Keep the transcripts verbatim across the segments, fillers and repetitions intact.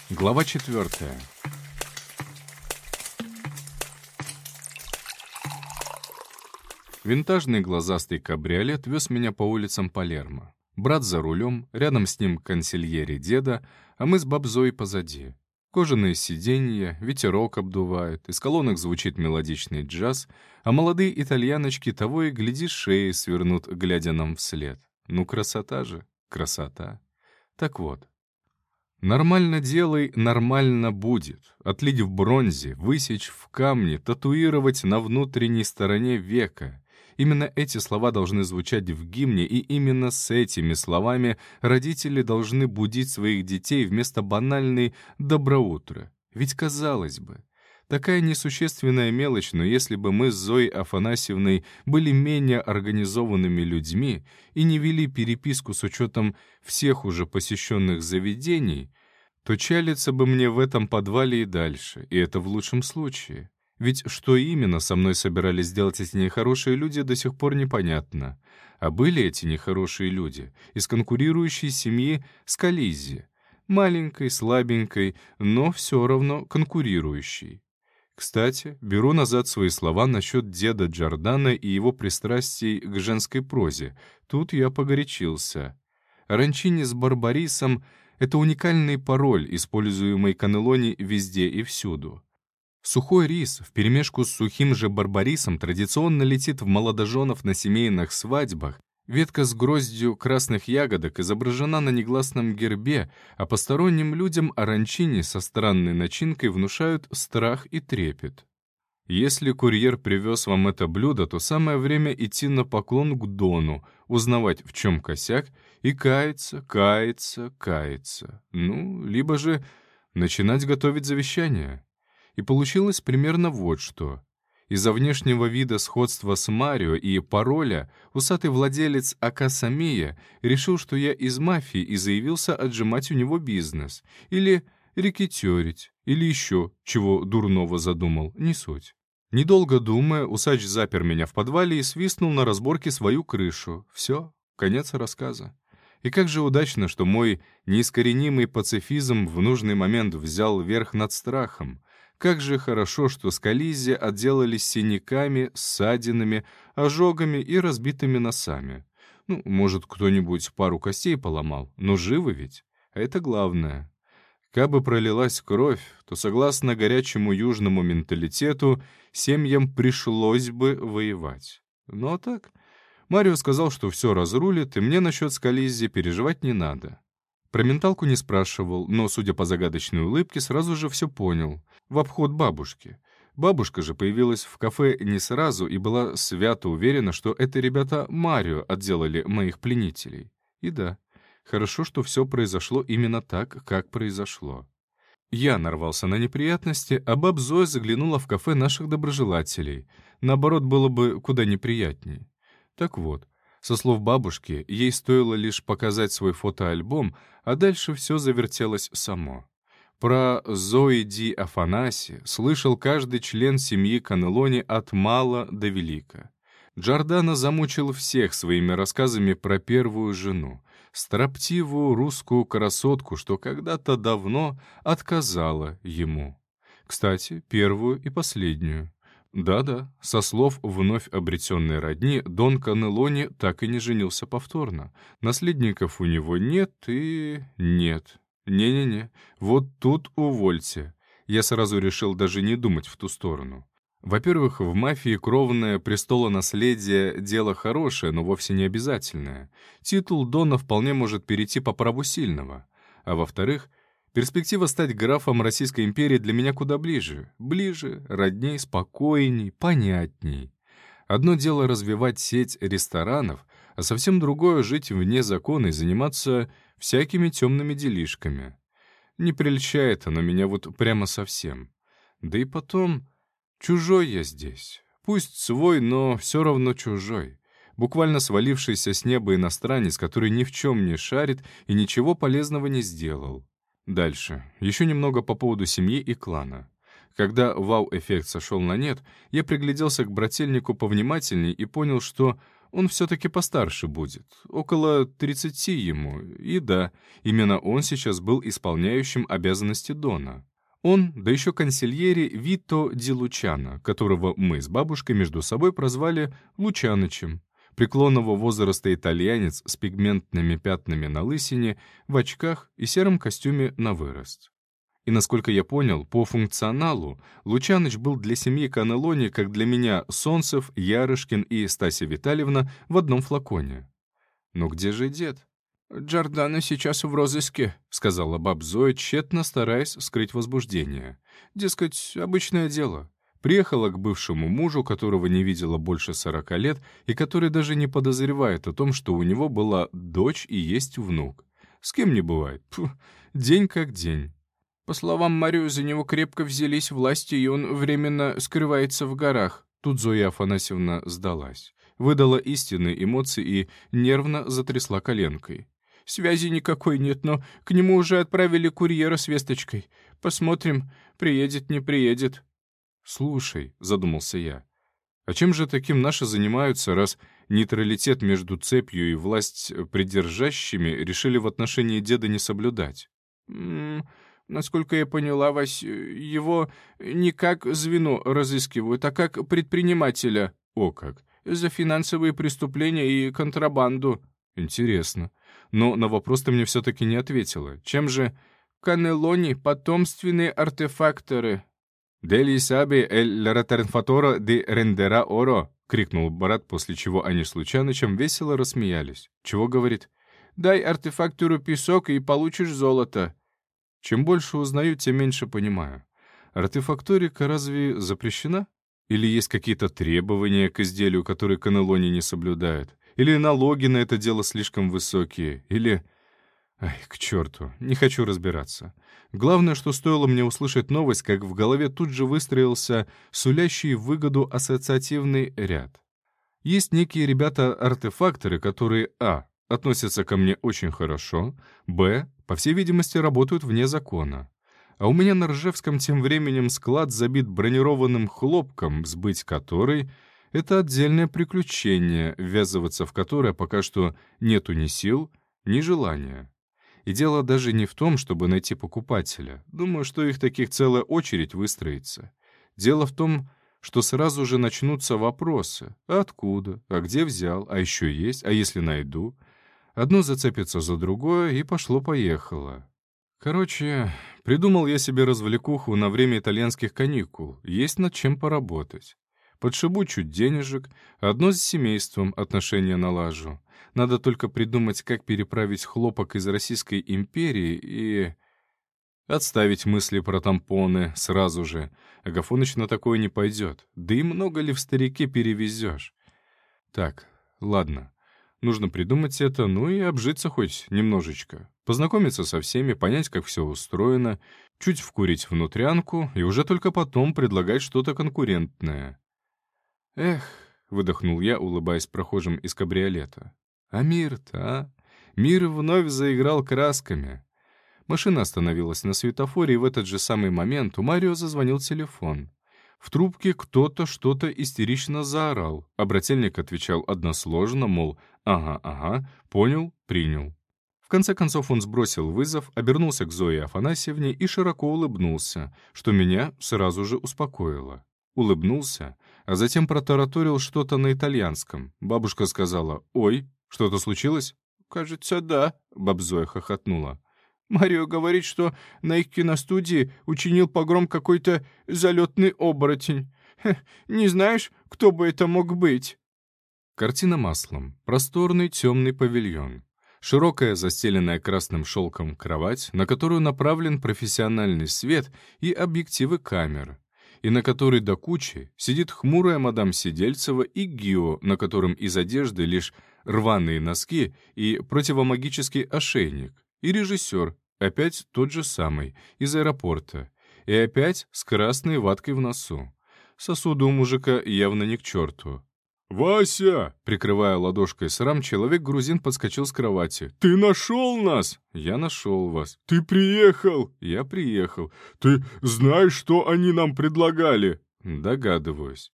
Глава четвертая. Винтажный глазастый кабриолет вез меня по улицам Палермо. Брат за рулем, рядом с ним консильери деда, а мы с бабзой позади. Кожаные сиденья, ветерок обдувает, из колонок звучит мелодичный джаз, а молодые итальяночки того и гляди шеи свернут, глядя нам вслед. Ну, красота же, красота. Так вот. Нормально делай, нормально будет. Отлить в бронзе, высечь в камне, татуировать на внутренней стороне века. Именно эти слова должны звучать в гимне, и именно с этими словами родители должны будить своих детей вместо банальной «доброе утро». Ведь, казалось бы, такая несущественная мелочь, но если бы мы с Зоей Афанасьевной были менее организованными людьми и не вели переписку с учетом всех уже посещенных заведений, то чалиться бы мне в этом подвале и дальше, и это в лучшем случае. Ведь что именно со мной собирались сделать эти нехорошие люди, до сих пор непонятно. А были эти нехорошие люди из конкурирующей семьи Скализи, маленькой, слабенькой, но все равно конкурирующей. Кстати, беру назад свои слова насчет деда Джордана и его пристрастий к женской прозе. Тут я погорячился. Ранчини с Барбарисом — это уникальный пароль, используемый Каннелони везде и всюду. Сухой рис вперемешку с сухим же барбарисом традиционно летит в молодоженов на семейных свадьбах. Ветка с гроздью красных ягодок изображена на негласном гербе, а посторонним людям оранчини со странной начинкой внушают страх и трепет. Если курьер привез вам это блюдо, то самое время идти на поклон к Дону, узнавать, в чем косяк, и каяться, каяться, каяться. Ну, либо же начинать готовить завещание. И получилось примерно вот что. Из-за внешнего вида сходства с Марио и пароля усатый владелец Акасамия решил, что я из мафии и заявился отжимать у него бизнес. Или рекетёрить, или еще чего дурного задумал, не суть. Недолго думая, усач запер меня в подвале и свистнул на разборке свою крышу. Все, конец рассказа. И как же удачно, что мой неискоренимый пацифизм в нужный момент взял верх над страхом. Как же хорошо, что Скализи отделались синяками, ссадинами, ожогами и разбитыми носами. Ну, может, кто-нибудь пару костей поломал, но живы ведь, а это главное. Кабы пролилась кровь, то, согласно горячему южному менталитету, семьям пришлось бы воевать. Ну а так, Марио сказал, что все разрулит, и мне насчет Скализи переживать не надо. Про менталку не спрашивал, но, судя по загадочной улыбке, сразу же все понял. В обход бабушки. Бабушка же появилась в кафе не сразу и была свято уверена, что это ребята Марио отделали моих пленителей. И да, хорошо, что все произошло именно так, как произошло. Я нарвался на неприятности, а баб Зоя заглянула в кафе наших доброжелателей. Наоборот, было бы куда неприятней. Так вот, со слов бабушки, ей стоило лишь показать свой фотоальбом, а дальше все завертелось само. Про Зои Ди Афанаси слышал каждый член семьи Каннелони от мала до велика. Джордано замучил всех своими рассказами про первую жену, строптивую русскую красотку, что когда-то давно отказала ему. Кстати, первую и последнюю. Да-да, со слов вновь обретенной родни, Дон Каннелони так и не женился повторно. Наследников у него нет и нет. Не-не-не, вот тут увольте. Я сразу решил даже не думать в ту сторону. Во-первых, в мафии кровное престолонаследие — дело хорошее, но вовсе не обязательное. Титул Дона вполне может перейти по праву сильного. А во-вторых, перспектива стать графом Российской империи для меня куда ближе. Ближе, родней, спокойней, понятней. Одно дело развивать сеть ресторанов, а совсем другое — жить вне закона и заниматься всякими темными делишками. Не прельщает оно меня вот прямо совсем. Да и потом, чужой я здесь. Пусть свой, но все равно чужой. Буквально свалившийся с неба иностранец, который ни в чем не шарит и ничего полезного не сделал. Дальше. Еще немного по поводу семьи и клана. Когда вау-эффект сошел на нет, я пригляделся к брательнику повнимательней и понял, что Он все-таки постарше будет, около тридцати ему, и да, именно он сейчас был исполняющим обязанности Дона. Он, да еще консильери Вито ди Лучано, которого мы с бабушкой между собой прозвали Лучанычем. Преклонного возраста итальянец с пигментными пятнами на лысине, в очках и сером костюме на вырост. И, насколько я понял, по функционалу Лучаныч был для семьи Канеллони, как для меня Солнцев, Ярышкин и Стася Витальевна в одном флаконе. Но где же дед? «Джордано сейчас в розыске», — сказала баб Зоя, тщетно стараясь скрыть возбуждение. Дескать, обычное дело. Приехала к бывшему мужу, которого не видела больше сорока лет, и который даже не подозревает о том, что у него была дочь и есть внук. С кем не бывает. Фу, день как день. По словам Марио, за него крепко взялись власти, и он временно скрывается в горах. Тут Зоя Афанасьевна сдалась. Выдала истинные эмоции и нервно затрясла коленкой. «Связи никакой нет, но к нему уже отправили курьера с весточкой. Посмотрим, приедет, не приедет». «Слушай», — задумался я, — «а чем же таким наши занимаются, раз нейтралитет между цепью и власть придержащими решили в отношении деда не соблюдать?» «М-м, насколько я поняла, Вась, его не как звено разыскивают, а как предпринимателя». «О как! За финансовые преступления и контрабанду». «Интересно. Но на вопрос ты мне все-таки не ответила. Чем же...» «Канеллони — потомственные артефакторы». «Дели саби эль ратарнфаторо ди рендера оро», — крикнул брат, после чего они с Лучанычем весело рассмеялись. «Чего говорит?» «Дай артефактору песок, и получишь золото». Чем больше узнаю, тем меньше понимаю. Артефакторика разве запрещена? Или есть какие-то требования к изделию, которые Канеллони не соблюдает? Или налоги на это дело слишком высокие? Или... Ай, к черту, не хочу разбираться. Главное, что стоило мне услышать новость, как в голове тут же выстроился сулящий выгоду ассоциативный ряд. Есть некие ребята-артефакторы, которые а. относятся ко мне очень хорошо, б. по всей видимости, работают вне закона. А у меня на Ржевском тем временем склад забит бронированным хлопком, сбыть который — это отдельное приключение, ввязываться в которое пока что нету ни сил, ни желания. И дело даже не в том, чтобы найти покупателя. Думаю, что их таких целая очередь выстроится. Дело в том, что сразу же начнутся вопросы. А откуда? А где взял? А еще есть? А если найду? Одно зацепится за другое, и пошло-поехало. Короче, придумал я себе развлекуху на время итальянских каникул. Есть над чем поработать. Подшибу чуть денежек, одно с семейством отношения налажу. Надо только придумать, как переправить хлопок из Российской империи и... Отставить мысли про тампоны сразу же. Агафоныч на такое не пойдет. Да и много ли в старике перевезешь? Так, ладно. Нужно придумать это, ну и обжиться хоть немножечко. Познакомиться со всеми, понять, как все устроено, чуть вкурить внутрянку и уже только потом предлагать что-то конкурентное. «Эх», — выдохнул я, улыбаясь прохожим из кабриолета. «А мир-то, а? Мир вновь заиграл красками». Машина остановилась на светофоре, и в этот же самый момент у Марио зазвонил телефон. В трубке кто-то что-то истерично заорал, а брательник отвечал односложно, мол, «ага, ага, понял, принял». В конце концов он сбросил вызов, обернулся к Зое Афанасьевне и широко улыбнулся, что меня сразу же успокоило. Улыбнулся, а затем протараторил что-то на итальянском. Бабушка сказала «Ой, что-то случилось?» «Кажется, да», — баб Зоя хохотнула. «Марио говорит, что на их киностудии учинил погром какой-то залетный оборотень. Хе, не знаешь, кто бы это мог быть?» Картина маслом. Просторный темный павильон. Широкая, застеленная красным шелком кровать, на которую направлен профессиональный свет и объективы камер, и на которой до кучи сидит хмурая мадам Сидельцева и Гио, на котором из одежды лишь рваные носки и противомагический ошейник, и режиссер, опять тот же самый, из аэропорта, и опять с красной ваткой в носу. Сосуды у мужика явно не к черту. «Вася!» — прикрывая ладошкой срам, человек-грузин подскочил с кровати. «Ты нашел нас?» «Я нашел вас». «Ты приехал?» «Я приехал». «Ты знаешь, что они нам предлагали?» «Догадываюсь».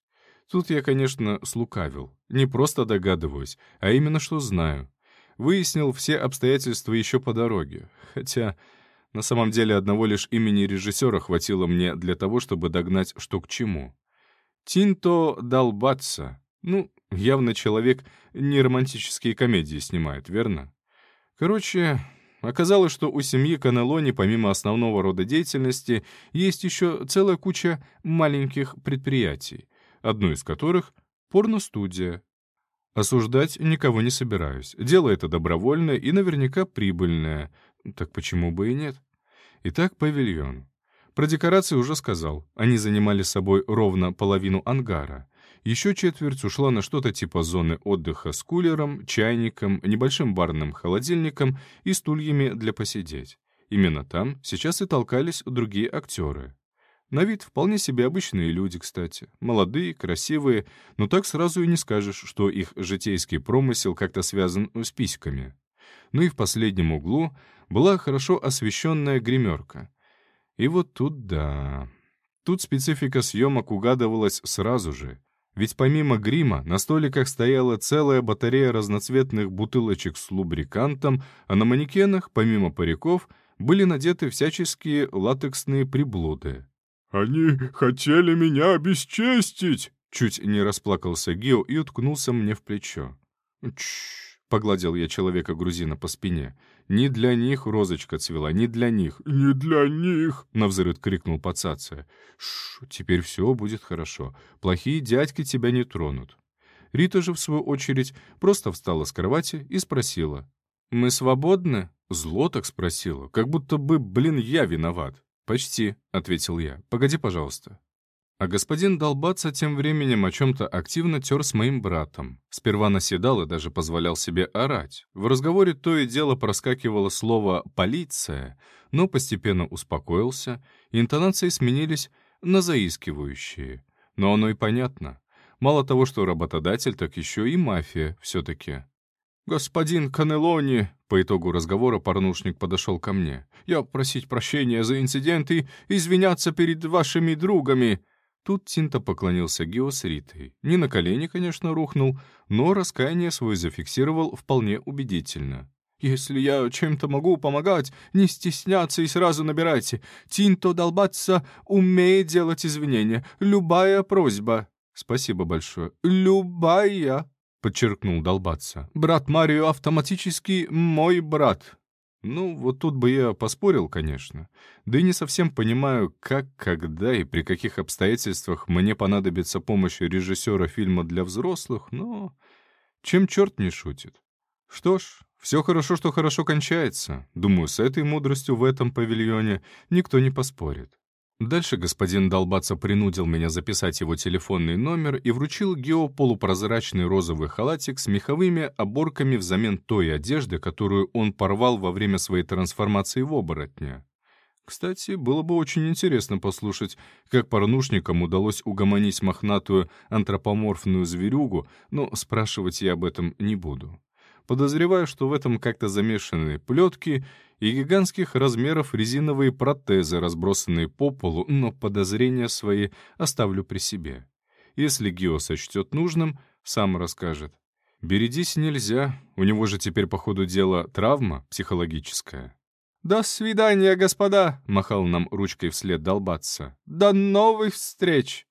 Тут я, конечно, слукавил. Не просто догадываюсь, а именно что знаю. Выяснил все обстоятельства еще по дороге. Хотя, на самом деле, одного лишь имени режиссера хватило мне для того, чтобы догнать, что к чему. Тинто Далбатса. Ну, явно человек не романтические комедии снимает, верно? Короче, оказалось, что у семьи Канелони, помимо основного рода деятельности, есть еще целая куча маленьких предприятий, одно из которых — порностудия. Осуждать никого не собираюсь. Дело это добровольное и наверняка прибыльное. Так почему бы и нет? Итак, павильон. Про декорации уже сказал. Они занимали собой ровно половину ангара. Еще четверть ушла на что-то типа зоны отдыха с кулером, чайником, небольшим барным холодильником и стульями для посидеть. Именно там сейчас и толкались другие актеры. На вид вполне себе обычные люди, кстати. Молодые, красивые, но так сразу и не скажешь, что их житейский промысел как-то связан с письками. Ну и в последнем углу была хорошо освещенная гримерка. И вот тут да. Тут специфика съемок угадывалась сразу же. Ведь помимо грима на столиках стояла целая батарея разноцветных бутылочек с лубрикантом, а на манекенах, помимо париков, были надеты всяческие латексные приблуды. «Они хотели меня обесчестить!» Чуть не расплакался Гео и уткнулся мне в плечо. «Тш!» — погладил я человека-грузина по спине. «Не для них розочка цвела, не для них». «Не для них!» — навзрыд крикнул пацация. «Шш, теперь все будет хорошо. Плохие дядьки тебя не тронут». Рита же, в свою очередь, просто встала с кровати и спросила. «Мы свободны?» Зло так спросила, как будто бы, блин, я виноват. «Почти», — ответил я. «Погоди, пожалуйста». А господин Долбаца тем временем о чем-то активно тер с моим братом. Сперва наседал и даже позволял себе орать. В разговоре то и дело проскакивало слово «полиция», но постепенно успокоился, и интонации сменились на заискивающие. Но оно и понятно. Мало того, что работодатель, так еще и мафия все-таки. «Господин Канелони», — по итогу разговора порнушник подошел ко мне, «я просить прощения за инцидент и извиняться перед вашими другами». Тут Тинто поклонился Гео с Ритой. Не на колени, конечно, рухнул, но раскаяние свое зафиксировал вполне убедительно. «Если я чем-то могу помогать, не стесняться и сразу набирайте. Тинто Далбатса умеет делать извинения. Любая просьба». «Спасибо большое». «Любая», — подчеркнул Долбатса. «Брат Марио автоматически мой брат». Ну, вот тут бы я поспорил, конечно. Да и не совсем понимаю, как, когда и при каких обстоятельствах мне понадобится помощь режиссера фильма для взрослых, но чем черт не шутит. Что ж, все хорошо, что хорошо кончается. Думаю, с этой мудростью в этом павильоне никто не поспорит. Дальше господин Долбаца принудил меня записать его телефонный номер и вручил Гео полупрозрачный розовый халатик с меховыми оборками взамен той одежды, которую он порвал во время своей трансформации в оборотня. Кстати, было бы очень интересно послушать, как порнушникам удалось угомонить мохнатую антропоморфную зверюгу, но спрашивать я об этом не буду. Подозреваю, что в этом как-то замешаны плетки и гигантских размеров резиновые протезы, разбросанные по полу, но подозрения свои оставлю при себе. Если Гео сочтет нужным, сам расскажет. Бередись нельзя, у него же теперь, по ходу дела, травма психологическая. «До свидания, господа!» — махал нам ручкой вслед Долбатса. «До новых встреч!»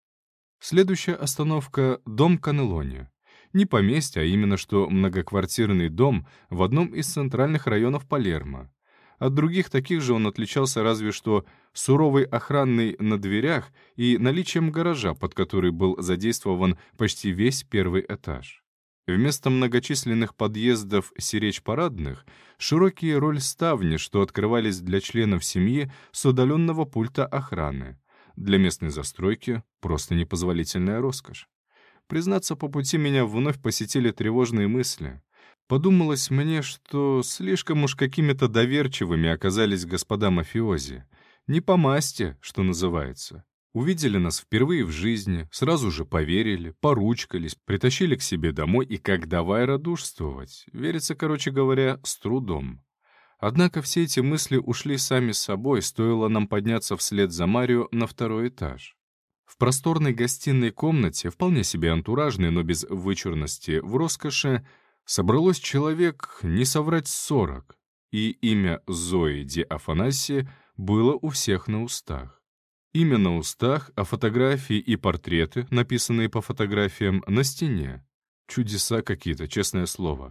Следующая остановка — дом Канелони. Не поместье, а именно что многоквартирный дом в одном из центральных районов Палермо. От других таких же он отличался разве что суровой охраной на дверях и наличием гаража, под который был задействован почти весь первый этаж. Вместо многочисленных подъездов сиречь-парадных — широкие рольставни, что открывались для членов семьи с удаленного пульта охраны. Для местной застройки просто непозволительная роскошь. Признаться, по пути меня вновь посетили тревожные мысли. Подумалось мне, что слишком уж какими-то доверчивыми оказались господа мафиози. Не по масти, что называется. Увидели нас впервые в жизни, сразу же поверили, поручкались, притащили к себе домой и как давай радушствовать. Верится, короче говоря, с трудом. Однако все эти мысли ушли сами собой, стоило нам подняться вслед за Марио на второй этаж. В просторной гостиной комнате, вполне себе антуражной, но без вычурности, в роскоши, собралось человек, не соврать, сорок, и имя Зои Ди Афанасии было у всех на устах. Имя на устах, а фотографии и портреты, написанные по фотографиям, на стене. Чудеса какие-то, честное слово.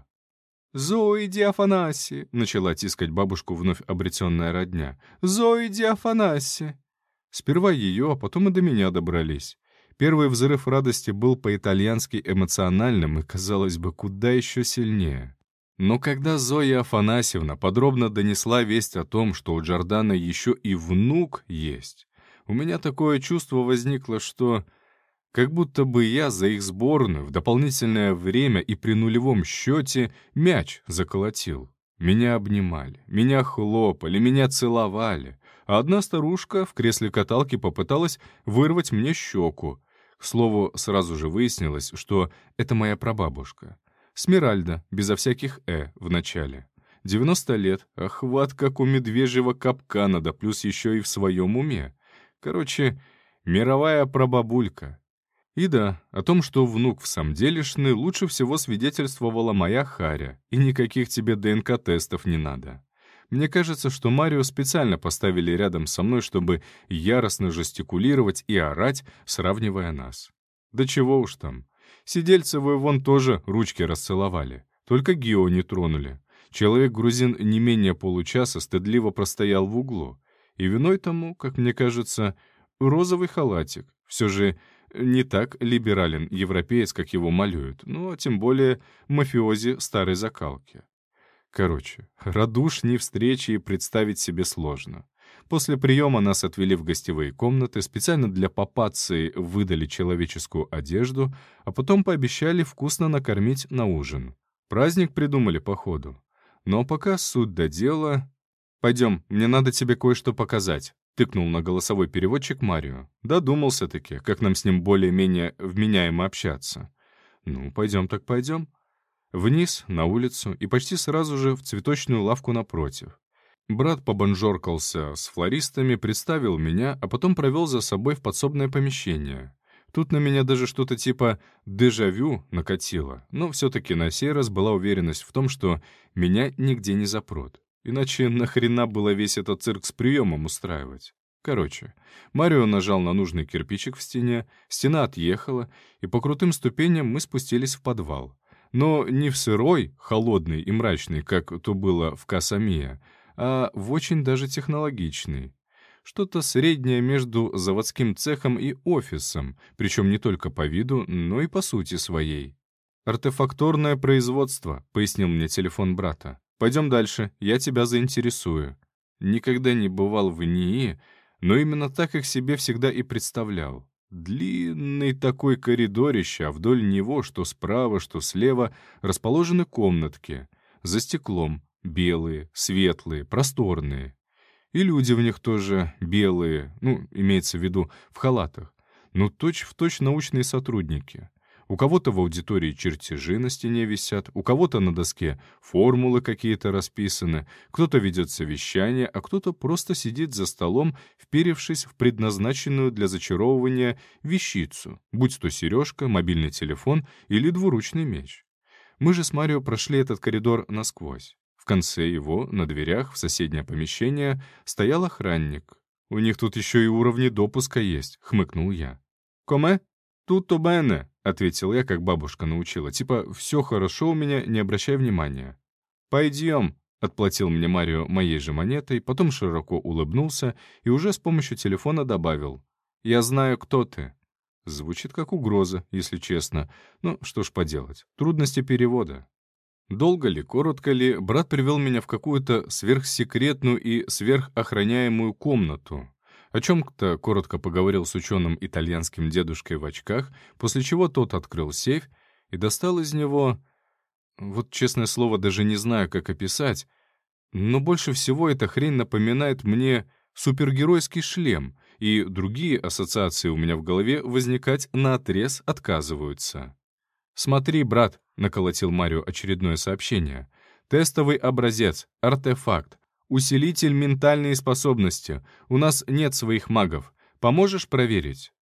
«Зои Ди Афанасии!» — начала тискать бабушку вновь обретенная родня. «Зои Ди Афанасии!» Сперва ее, а потом и до меня добрались. Первый взрыв радости был по-итальянски эмоциональным и, казалось бы, куда еще сильнее. Но когда Зоя Афанасьевна подробно донесла весть о том, что у Джордана еще и внук есть, у меня такое чувство возникло, что как будто бы я за их сборную в дополнительное время и при нулевом счете мяч заколотил. Меня обнимали, меня хлопали, меня целовали, а одна старушка в кресле каталки попыталась вырвать мне щеку. К слову, сразу же выяснилось, что это моя прабабушка. Смиральда, безо всяких «э» в начале. девяносто лет, охват как у медвежьего капкана, да плюс еще и в своем уме. Короче, мировая прабабулька. И да, о том, что внук в самом делешный, лучше всего свидетельствовала моя Харя, и никаких тебе ДНК-тестов не надо. Мне кажется, что Марио специально поставили рядом со мной, чтобы яростно жестикулировать и орать, сравнивая нас. Да чего уж там. Сидельцевы вон тоже ручки расцеловали, только Гио не тронули. Человек-грузин не менее получаса стыдливо простоял в углу. И виной тому, как мне кажется, розовый халатик. Все же не так либерален европеец, как его малюют, но тем более мафиози старой закалки. Короче, радушней встречи и представить себе сложно. После приема нас отвели в гостевые комнаты, специально для папации выдали человеческую одежду, а потом пообещали вкусно накормить на ужин. Праздник придумали, походу. Но пока суть до дела... «Пойдем, мне надо тебе кое-что показать», — тыкнул на голосовой переводчик Марио. Додумался-таки, как нам с ним более-менее вменяемо общаться. «Ну, пойдем так пойдем». Вниз, на улицу и почти сразу же в цветочную лавку напротив. Брат побонжоркался с флористами, представил меня, а потом провел за собой в подсобное помещение. Тут на меня даже что-то типа дежавю накатило, но все-таки на сей раз была уверенность в том, что меня нигде не запрут. Иначе нахрена было весь этот цирк с приемом устраивать? Короче, Марио нажал на нужный кирпичик в стене, стена отъехала, и по крутым ступеням мы спустились в подвал. Но не в сырой, холодный и мрачный, как то было в Каса-Мия, а в очень даже технологичный. Что-то среднее между заводским цехом и офисом, причем не только по виду, но и по сути своей. «Артефакторное производство», — пояснил мне телефон брата. «Пойдем дальше, я тебя заинтересую». Никогда не бывал в НИИ, но именно так их себе всегда и представлял. Длинный такой коридорище, а вдоль него, что справа, что слева, расположены комнатки. За стеклом, белые, светлые, просторные. И люди в них тоже белые, ну, имеется в виду, в халатах. Но точь-в-точь научные сотрудники. У кого-то в аудитории чертежи на стене висят, у кого-то на доске формулы какие-то расписаны, кто-то ведет совещание, а кто-то просто сидит за столом, вперевшись в предназначенную для зачаровывания вещицу, будь то сережка, мобильный телефон или двуручный меч. Мы же с Марио прошли этот коридор насквозь. В конце его, на дверях, в соседнее помещение, стоял охранник. «У них тут еще и уровни допуска есть», — хмыкнул я. «Коме? Tutto bene», — ответил я, как бабушка научила. Типа, «все хорошо у меня, не обращай внимания». «Пойдем», — отплатил мне Марио моей же монетой, потом широко улыбнулся и уже с помощью телефона добавил. «Я знаю, кто ты». Звучит как угроза, если честно. Ну, что ж поделать, трудности перевода. Долго ли, коротко ли, брат привел меня в какую-то сверхсекретную и сверхохраняемую комнату. О чем-то коротко поговорил с ученым итальянским дедушкой в очках, после чего тот открыл сейф и достал из него... Вот, честное слово, даже не знаю, как описать, но больше всего эта хрень напоминает мне супергеройский шлем, и другие ассоциации у меня в голове возникать наотрез отказываются. «Смотри, брат», — наколотил Марио очередное сообщение, «тестовый образец, артефакт. Усилитель ментальной способности. У нас нет своих магов. Поможешь проверить?»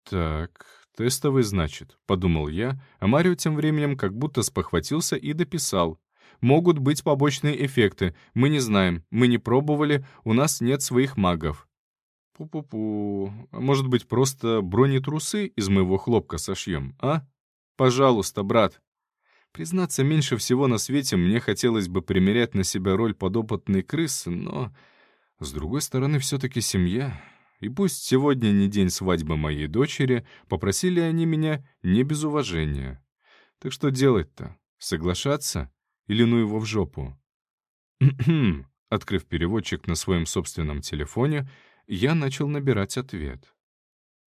«Так, тестовый, значит», — подумал я, а Марио тем временем как будто спохватился и дописал. «Могут быть побочные эффекты. Мы не знаем, мы не пробовали, у нас нет своих магов». «Пу-пу-пу. А может быть, просто бронетрусы из моего хлопка сошьем, а? Пожалуйста, брат». Признаться, меньше всего на свете мне хотелось бы примерять на себя роль подопытной крысы, но, с другой стороны, все-таки семья. И пусть сегодня не день свадьбы моей дочери, попросили они меня не без уважения. Так что делать-то? Соглашаться? Или ну его в жопу? Открыв переводчик на своем собственном телефоне, я начал набирать ответ.